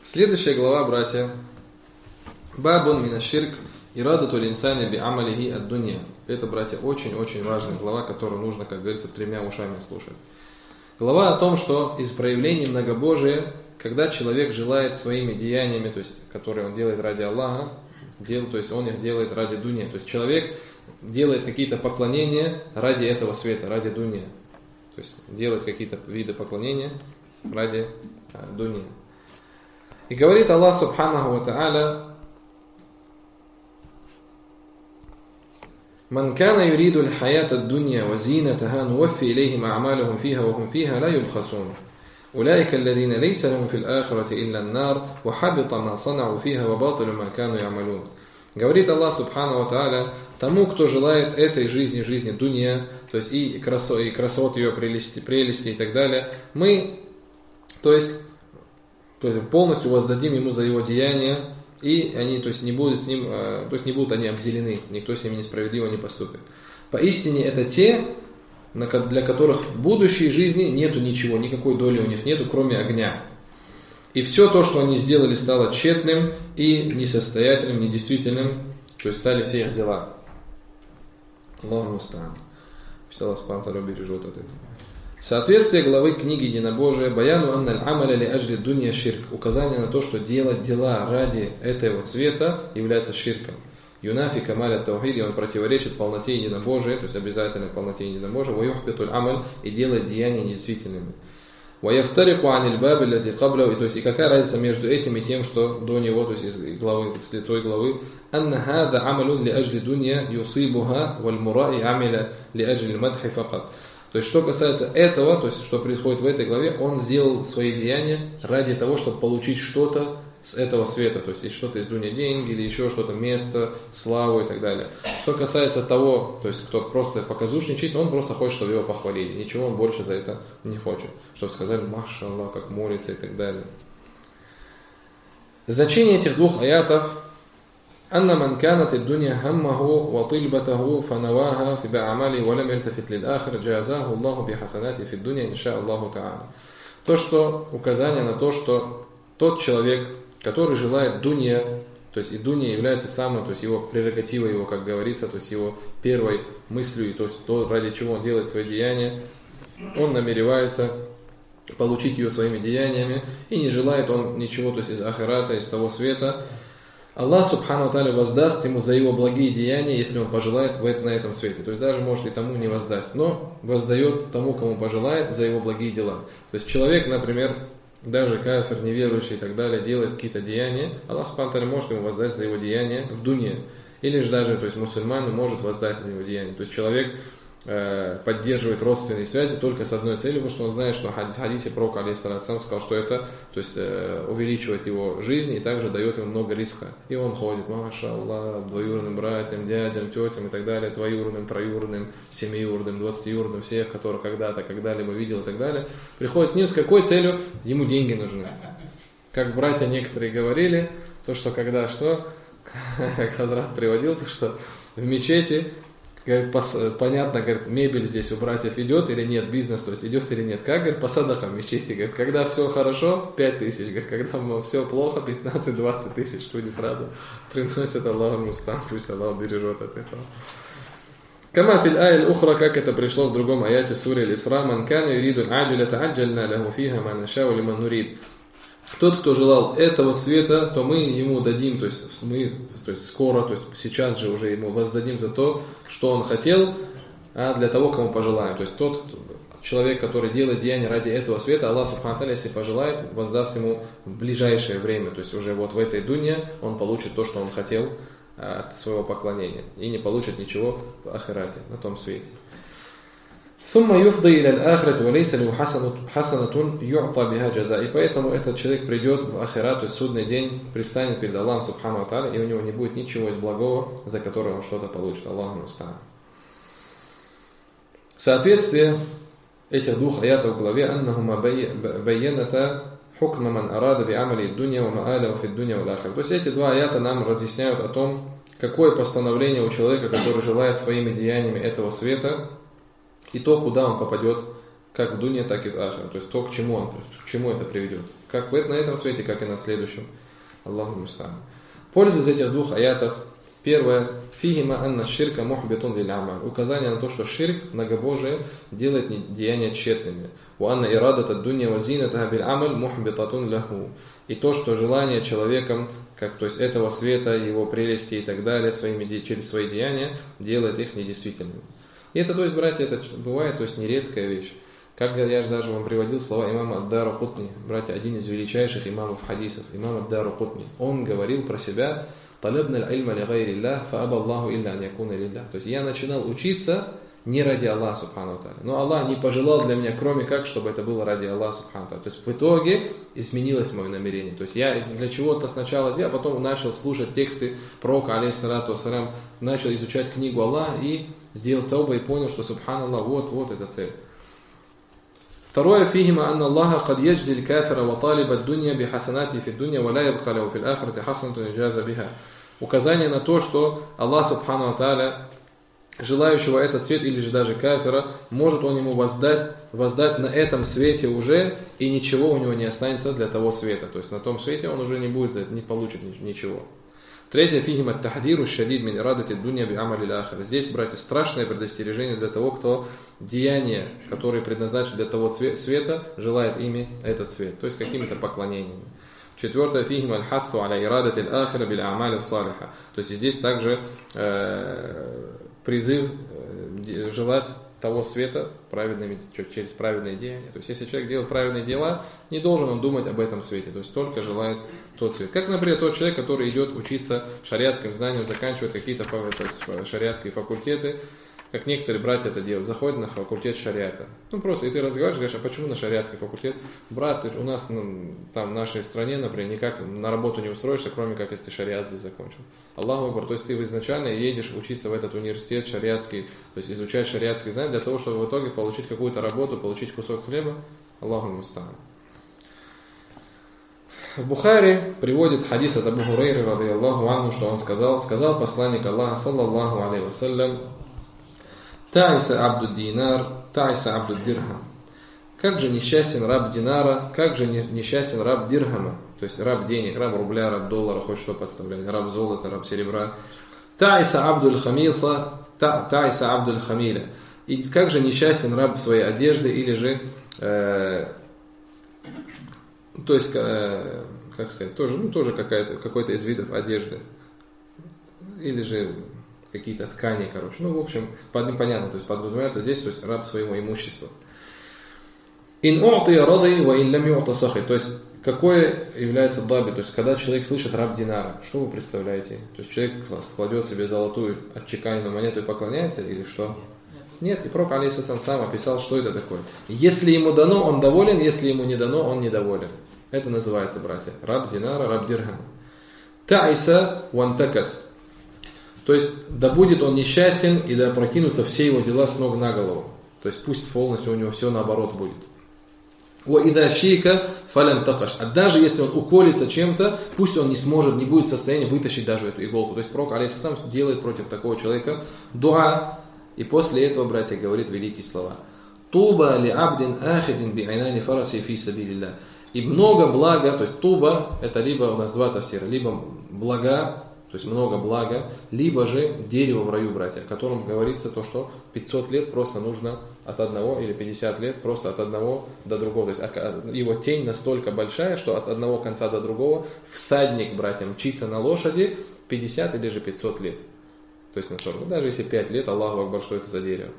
Следующая глава, братья. Бабун минаширк ирадату линсани би амалихи ад-дунья. Это, братья, очень-очень важная глава, которую нужно, как говорится, 3 ушами слушать. Глава о том, что из проявлений многобожия, когда человек желает своими деяниями, то есть, которые он делает ради Аллаха, то есть он их делает ради дунья. То есть человек делает какие-то поклонения ради этого света, ради дунья. То есть делает какие-то виды поклонения ради дунья. И говорит Аллах Субханаху ва Та'аля: «Ман кана юриду аль-хаята ад-дунья ва зинатаха нуваффи илейхим а'малахум фиха ва хум фиха ла юбхасун. Улайка аллазина лейса лахум фил ахирати илля ан-нар ва хабита ма санау фиха ва батилу ма кану я'малун». Говорит Аллах Субханаху ва Та'аля: тому, кто желает этой жизни, жизни дунья, то есть и красот ее, прелести и так далее, мы, то есть полностью воздадим ему за его деяния, и они, то есть не будут с ним, то есть не будут они обделены, никто с ними несправедливо не поступит. Поистине это те, для которых в будущей жизни нету ничего, никакой доли у них нету, кроме огня. И все то, что они сделали, стало тщетным и несостоятельным, недействительным, то есть стали все их дела. Аллаху муста'ан. Пусть Аллах Субхану бережет от этого. Соответствие главы книги Единобожия «Баяну анналь амаля ли ажли дунья ширк». Указание на то, что делать дела ради этого света является ширком. Юнафи камаля таухиди, он противоречит полноте единобожия, то есть обязательной полноте единобожия. Ваюхбитуль амаль, и делает деяния недействительными. Ваяфтарику аниль баби лати кабля, то есть и какая разница между этим и тем, что до него, то есть из главы, из той главы. Анна хада амалун ли ажли дунья юсибуха валь мураи амиля ли ажли мадхи факат. То есть, что касается этого, то есть, что происходит в этой главе, он сделал свои деяния ради того, чтобы получить что-то с этого света, то есть, что-то из дунья, деньги, или еще что-то, место, славу и так далее. Что касается того, то есть, кто просто показушничает, он просто хочет, чтобы его похвалили, ничего он больше за это не хочет, чтобы сказали: «Маша Аллах, как молится» и так далее. Значение этих 2 аятов: أن من كانت الدنيا همه وطلبته فنواها في بأعماله ولم يلتفت للآخر جازاه الله بحسناته في الدنيا إن شاء الله تعالى. То, что указание на то, что тот человек, который желает дунья, то есть и дунья является самой, то есть его прерогативой, его, как говорится, то есть его первой мыслью, то есть то, ради чего он делает свои деяния, он намеревается получить ее своими деяниями, и не желает он ничего, то есть из ахирата, из того света. Аллах Субхану ва Тааля воздаст ему за его благие деяния, если он пожелает на этом свете. То есть даже может и тому не воздаст, но воздает тому, кому пожелает, за его благие дела. То есть человек, например, даже кафир, неверующий и так далее, делает какие-то деяния, Аллах Субхану ва Тааля может ему воздать за его деяния в дунье. Или же даже, то есть мусульман может воздать за его деяния. То есть человек поддерживает родственные связи только с одной целью, потому что он знает, что в хадисе пророк алейхиссалату вассалям сказал, что это, то есть увеличивает его жизнь и также дает ему много риска. И он ходит, маша Аллах, двоюродным братьям, дядям, тетям и так далее, двоюродным, троюродным, семиюродным, 20-юродным, всех, которых когда-то, когда-либо видел и так далее, приходит к ним с какой целью? Ему деньги нужны. Как братья некоторые говорили, то, что когда что, как Хазрат приводил, то, что в мечети, говорит, понятно, говорит, мебель здесь у братьев идет или нет, бизнес, то есть идет или нет. Как, говорит, по садакам мечети, говорит, когда все хорошо, 5000, говорит, когда все плохо, 15-20 тысяч, люди сразу приносят Аллаху мустан, пусть Аллах бережет от этого. Кама фил ая ухра, как это пришло в другом аяте в суре Аль-Исра: «Ман кана юриду аль-аджиля та'аджальна лаху фиха ма нашау лиман нурид». Тот, кто желал этого света, то мы ему дадим, то есть скоро, то есть сейчас же уже ему воздадим за то, что он хотел, а для того, кому пожелаем. То есть тот человек, который делает деяния ради этого света, Аллах Субхану ва Тааля, если пожелает, воздаст ему в ближайшее время. То есть уже вот в этой дунье он получит то, что он хотел от своего поклонения, и не получит ничего в ахирате, на том свете. ثم يفضي إلى الآخرة وليس له حسنة يعطى بها جزاء. И поэтому этот человек придет в ахират, то есть судный день, предстанет перед Аллахом Субхану ва Тааля, и у него не будет ничего из благого, за которое он что-то получит. Аллаху муста'ан. Соответствие этих 2 аятов в главе: «Аннахума байяната хукма ман арада би амали дунья ва ма'алаху фид дунья вал ахир». То есть эти 2 аята нам разъясняют о том, какое постановление у человека, который желает своими деяниями этого света, и то, куда он попадет в как в дуне, так и в ахире. То есть то, к чему это приведет. Как на этом свете, как и на следующем. Аллаху муста'ан. Польза из этих двух аятов. Первое. Фихима анна ширка мухбитун лиль амаль. Указание на то, что ширк, многобожие, делает деяния тщетными. У анна ирадат ад дунья вазинатаха биль амаль мухбитатун ляху. И то, что желание человеком, то есть этого света, его прелести и так далее, через свои деяния, делает их недействительными. И это, то есть, братья, это бывает, то есть, нередкая вещь. Как я же даже вам приводил слова имама ад-Даракутни, братья, один из величайших имамов хадисов, имам ад-Даракутни. Он говорил про себя: «Талабна аль-ильма ли гайриллах, фааба Аллаху илля ан якуна лиллах». То есть я начинал учиться не ради Аллаха, субхану тааля. Но Аллах не пожелал для меня, кроме как, чтобы это было ради Аллаха, субхану тааля. То есть в итоге изменилось мое намерение. То есть я для чего-то сначала делал, а потом начал слушать тексты пророка, алейхиссалату вассалям, начал изучать книгу Аллаха и сделал тауба и понял, что, субханаллах, вот эта цель. Второе, фихима анна Аллаха кад яджзиль кафира ва талиба дунья би хасанати фи дунья ва ла ябка лаху фил ахирати хасанатун юджаза биха. Указание на то, что Аллах субхану ва тааля желающего этот свет или же даже кафира, может он ему воздать на этом свете уже, и ничего у него не останется для того света. То есть на том свете он уже не получит ничего. Третье, фихима тахдиру шадид мин ирадати дунья би амали ахир. Здесь, братья, страшное предостережение для того, кто деяния, которые предназначены для того света, желает ими этот свет, то есть какими-то поклонениями. Четвертое, фихима аль-хатту аля ирадати аль-ахира бил амали салиха. То есть здесь также призыв желать того света через праведные деяния. То есть если человек делает праведные дела, не должен он думать об этом свете, то есть только желает тот свет. Как, например, тот человек, который идет учиться шариатским знаниям, заканчивает какие-то шариатские факультеты, как некоторые братья это делают, заходят на факультет шариата. Просто и ты разговариваешь, говоришь, а почему на шариатский факультет? Брат, у нас там в нашей стране, например, никак на работу не устроишься, кроме как если ты шариат здесь закончил. Аллаху акбар, то есть ты изначально едешь учиться в этот университет шариатский, то есть изучать шариатские знания для того, чтобы в итоге получить какую-то работу, получить кусок хлеба. Аллаху муста'ан. В Бухари приводит хадис от Абу Хурайры, радийаллаху анху, что он сказал посланник Аллаха, саллаллаху алейхи вассалям: «Таиса абду динар, таиса абду дирхам». Как же несчастен раб динара, как же несчастен раб дирхама. То есть раб денег, раб рубля, раб доллара, хоть что подставлять, раб золота, раб серебра. Таиса абдуль хамиса, таиса абдуль хамиля. И как же несчастен раб своей одежды, или же, то есть, как сказать, тоже какой-то из видов одежды. Или же какие-то ткани, в общем, понятно, то есть подразумевается здесь, то есть раб своего имущества. Ин у'тия ради ва ин лам ю'та сахи. То есть какое является даби, то есть когда человек слышит раб динара, что вы представляете? То есть человек кладет себе золотую отчеканенную монету и поклоняется, или что? Нет, и пророк алейхиссалям сам описал, что это такое. Если ему дано, он доволен, если ему не дано, он недоволен. Это называется, братья, раб динара, раб дирхама. Таиса вантакас. То есть, да будет он несчастен, и да опрокинутся все его дела с ног на голову. То есть, пусть полностью у него все наоборот будет. وَإِذَا شِيكَ فَلَنْ تَقَشْ. А даже если он уколется чем-то, пусть он не будет в состоянии вытащить даже эту иголку. То есть, пророк алейхиссалям делает против такого человека дуа. И после этого, братья, говорит великие слова. «Туба ли абдин ахидин би айнани фараси фи сабилилля». И много блага, то есть туба, это либо у нас два тафсира, либо блага, то есть много блага, либо же дерево в раю, братья, о котором говорится то, что 500 лет просто нужно от одного, или 50 лет просто от одного до другого. То есть его тень настолько большая, что от одного конца до другого всадник, братья, мчится на лошади 50 или же 500 лет. То есть на 40. Даже если 5 лет, Аллаху акбар, что это за дерево.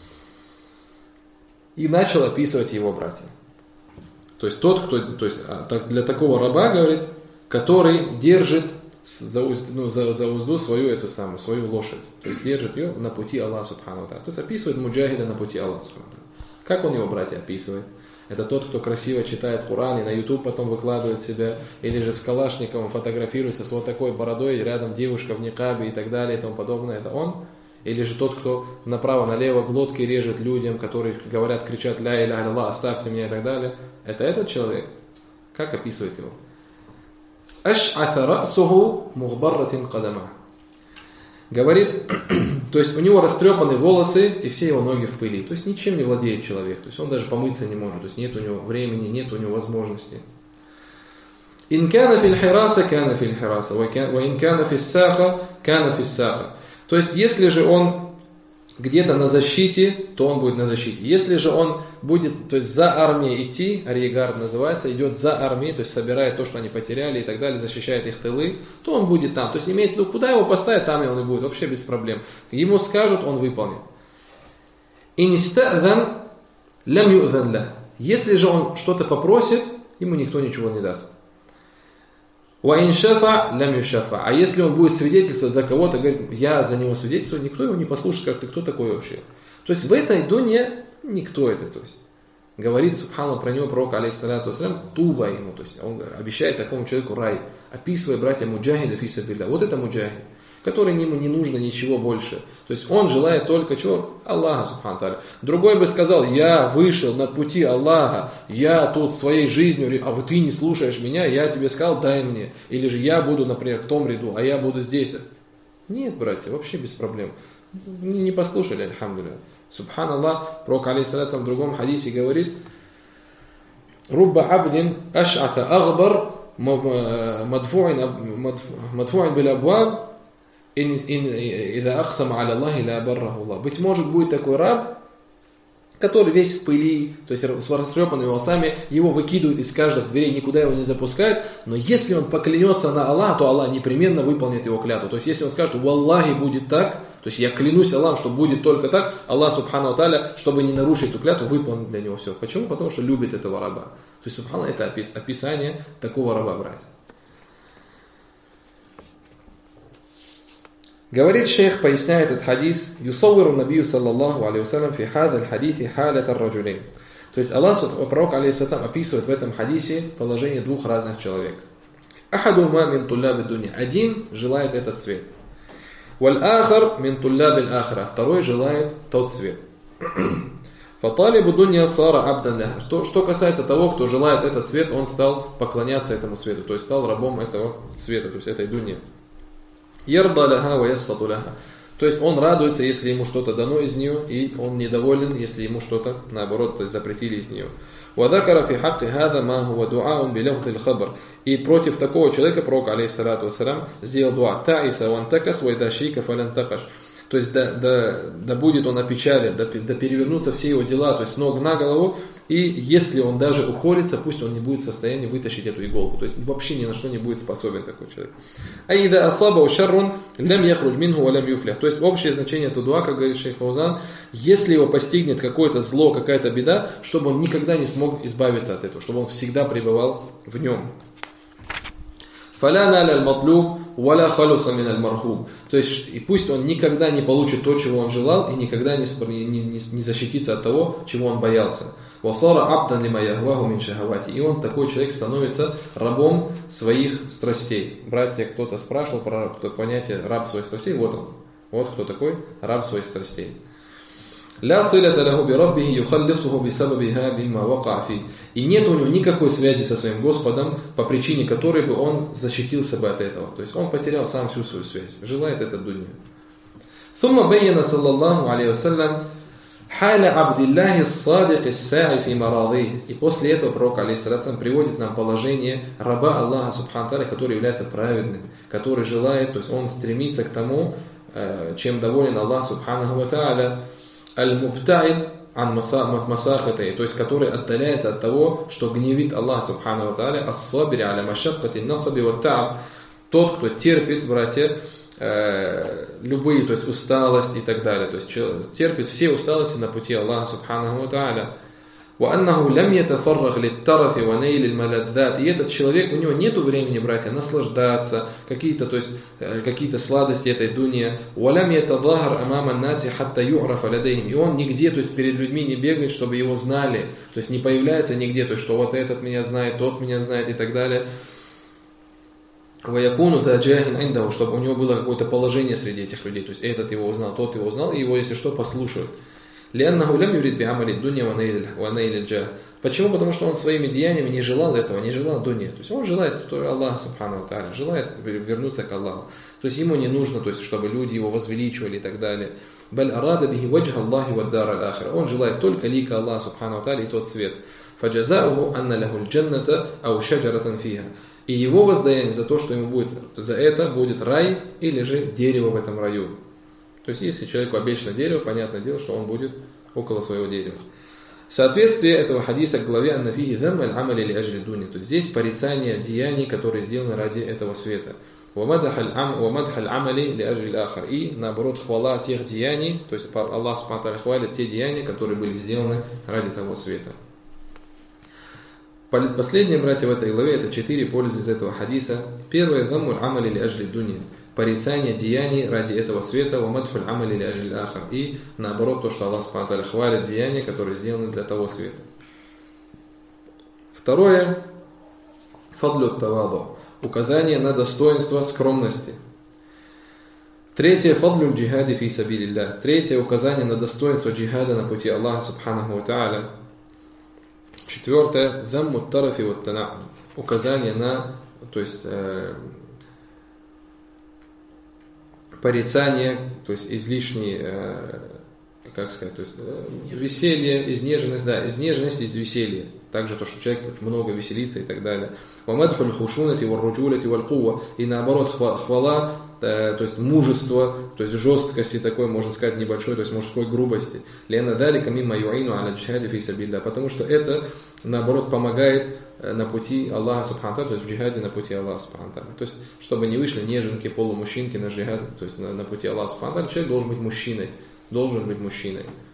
И начал описывать его, братья. То есть для такого раба, говорит, который держит за узду свою лошадь. То есть держит ее на пути Аллаха субхану ва тааля. То есть описывает муджахида на пути Аллаха субхану ва тааля. Как он его, братья, описывает? Это тот, кто красиво читает Коран и на YouTube потом выкладывает себя, или же с калашниковым фотографируется с вот такой бородой, рядом девушка в никабе и так далее и тому подобное. Это он? Или же тот, кто направо-налево глотки режет людям, которые говорят, кричат «Ля иля Аллах, оставьте меня» и так далее. Это этот человек? Как описывает его? «Аш'атha ра'суху мухбарратин кадама». Говорит, То есть у него растрепаны волосы и все его ноги в пыли. То есть ничем не владеет человек. То есть он даже помыться не может. То есть нет у него времени, нет у него возможности. «Ин кана фил хираса, кана фил хираса, ва ин кана фис саха, кана фис саха». То есть если же он где-то на защите, то он будет на защите. Если же он будет, то есть за армией идти, ариегард называется, идет за армией, то есть собирает то, что они потеряли и так далее, защищает их тылы, то он будет там. То есть имеется в виду, куда его поставят, там и он и будет, вообще без проблем. Ему скажут, он выполнит. «Иниста'зан лям ю'зан ля». Если же он что-то попросит, ему никто ничего не даст. «Ва иншафа лям юшафа». А если он будет свидетельствовать за кого-то, говорит, я за него свидетельствую, никто его не послушает, скажет, ты кто такой вообще? То есть в этой дуне никто это. То есть говорит, субханаллах, про него пророк, алейхиссалату вассалям, туба ему. То есть он обещает такому человеку рай, описывая братья муджахида фи сабилля. Вот это муджахид, который ему не нужно ничего больше. То есть он желает только чего? Аллаха, субхану тааля. Другой бы сказал, я вышел на пути Аллаха, я тут своей жизнью, а вот ты не слушаешь меня, я тебе сказал, дай мне. Или же я буду, например, в том ряду, а я буду здесь. Нет, братья, вообще без проблем. Не послушали, альхамдулилля. Субханаллах, пророк, алейхиссалату в другом хадисе говорит, «Рубба абдин аш'ата агбар мадфу'ин бил абваб, «Ида ахсама аля Аллахи ля барраху Аллах». Быть может, будет такой раб, который весь в пыли, то есть с растрепанными волосами, его выкидывают из каждых дверей, никуда его не запускают, но если он поклянется на Аллаха, то Аллах непременно выполнит его клятву. То есть если он скажет, «Валлахи будет так», то есть я клянусь Аллахом, что будет только так, Аллах, субхану ва тааля, чтобы не нарушить эту клятву, выполнит для него все. Почему? Потому что любит этого раба. То есть, субханаллах, это описание такого раба, братья. Говорит шейх, поясняет этот хадис, «Юсаввиру набию саллаллаху алейхи вассалям фи хадаль хадиси халят ар-раджулейн». То есть Аллах, пророк алейхиссалям, описывает в этом хадисе положение двух разных человек. «Ахадума мин тулляби дуня». Один желает этот цвет. «Валь ахар мин тулляби ахра». Второй желает тот цвет. «Фаталибу дуня сара абдан ляха». Что касается того, кто желает этот цвет, он стал поклоняться этому цвету, то есть стал рабом этого цвета, то есть этой дуни. Ярда ляха ва ясфату ляха. То есть он радуется, если ему что-то дано из нее, и он недоволен, если ему что-то, наоборот, запретили из нее. وذكر في حق هذا ما هو دعاء بلفظ الخبر. И против такого человека пророк, алейхиссалату вассалям, сделал дуа таиса вантакас вайда шика фалантакаш. То есть да будет он опечален, да перевернутся все его дела, то есть с ног на голову, и если он даже уколется, пусть он не будет в состоянии вытащить эту иголку, то есть вообще ни на что не будет способен такой человек. Аида асабау шаррун лям яхруджь минху ва лям юфлях. То есть общее значение этого дуа, как говорит шейх Фаузан, если его постигнет какое-то зло, какая-то беда, чтобы он никогда не смог избавиться от этого, чтобы он всегда пребывал в нем. То есть, и пусть он никогда не получит то, чего он желал, и никогда не защитится от того, чего он боялся. И он, такой человек, становится рабом своих страстей. Братья, кто-то спрашивал про понятие раб своих страстей. Вот он. Вот кто такой раб своих страстей. И нет у него никакой связи со своим Господом, по причине которой бы он защитился бы от этого. То есть он потерял сам всю свою связь. Желает это дуня. ثم بين صلى الله عليه وسلم حال عبد الله الصادق الساعي في مراضيه. И после этого пророк, алейхиссалату, приводит нам положение раба Аллаха, субхану тааля, который является праведным, который желает, то есть он стремится к тому, чем доволен Аллах, субхану ва тааля. Аль-мубтаид ан масахатай, то есть который отдаляется от того, что гневит Аллах субхану ва тааля, ас-сабири аля машаккати насаби ва та'аб, тот, кто терпит, братья, любые, то есть усталость и так далее, то есть терпит все усталости на пути Аллаха субхану ва тааля. وأنه لم يتفرغ للترف ونيل الملذات. И этот человек, у него нету времени, братья, наслаждаться, какие-то сладости этой дуни. ولم يتظاهر أمام الناس حتى يعرف لديهم. И он нигде, то есть перед людьми не бегает, чтобы его знали, то есть не появляется нигде, то есть что вот этот меня знает, тот меня знает и так далее. ويكون ذا جاه عنده, чтобы у него было какое-то положение среди этих людей, то есть этот его узнал, тот его узнал, и его, если что, послушают. لأنه لم يرد بعمل الدنيا ونيل الجاه. Почему? Потому что он своими деяниями не желал этого, не желал дунья. То есть он желает Аллаха Субхану ва Тааля, желает вернуться к Аллаху. То есть ему не нужно, то есть, чтобы люди его возвеличивали и так далее. Он желает только лика Аллаха Субхану ва Тааля и тот свет. И его воздаяние за то, что ему будет, за это будет рай или же дерево в этом раю. То есть если человеку обещано дерево, понятное дело, что он будет около своего дерева. Соответствие этого хадиса к главе «Аннафихи дам аль-амали ли аджли дуни». То есть здесь порицание деяний, которые сделаны ради этого света. «Вамадах аль-амали ли аджли ахар». И наоборот, хвала тех деяний, то есть Аллах Субхану ва Тааля хвалит те деяния, которые были сделаны ради того света. Последние, братья, в этой главе, это 4 пользы из этого хадиса. Первое, «Дамму аль-амали ли аджли дуни». Порицание деяний ради этого света, вамадхуль амали ли аджли ахар. И наоборот, то, что Аллах Субхану ва Тааля хвалит деяния, которые сделаны для того света. Второе, фадлю таваду. Указание на достоинство скромности. Третье, фадлю джихади фи сабилилля. Третье, указание на достоинство джихада на пути Аллаха Субханаху ва Тааля. Четвертое, замму тарафи ва тана'ум. Указание на, то есть, порицание, то есть излишнее, как сказать, то есть веселье, изнеженность, да, изнеженность из веселья. Также то, что человек много веселится и так далее. И наоборот, хвала, то есть мужество, то есть жесткости такой, можно сказать, небольшой, то есть мужской грубости. Потому что это, наоборот, помогает на пути Аллаха Субхану ва Тааля, то есть в джихаде на пути Аллаха Субхану ва Тааля. То есть, чтобы не вышли неженки, полумужчинки на джихад, то есть на пути Аллаха Субхану ва Тааля, человек должен быть мужчиной.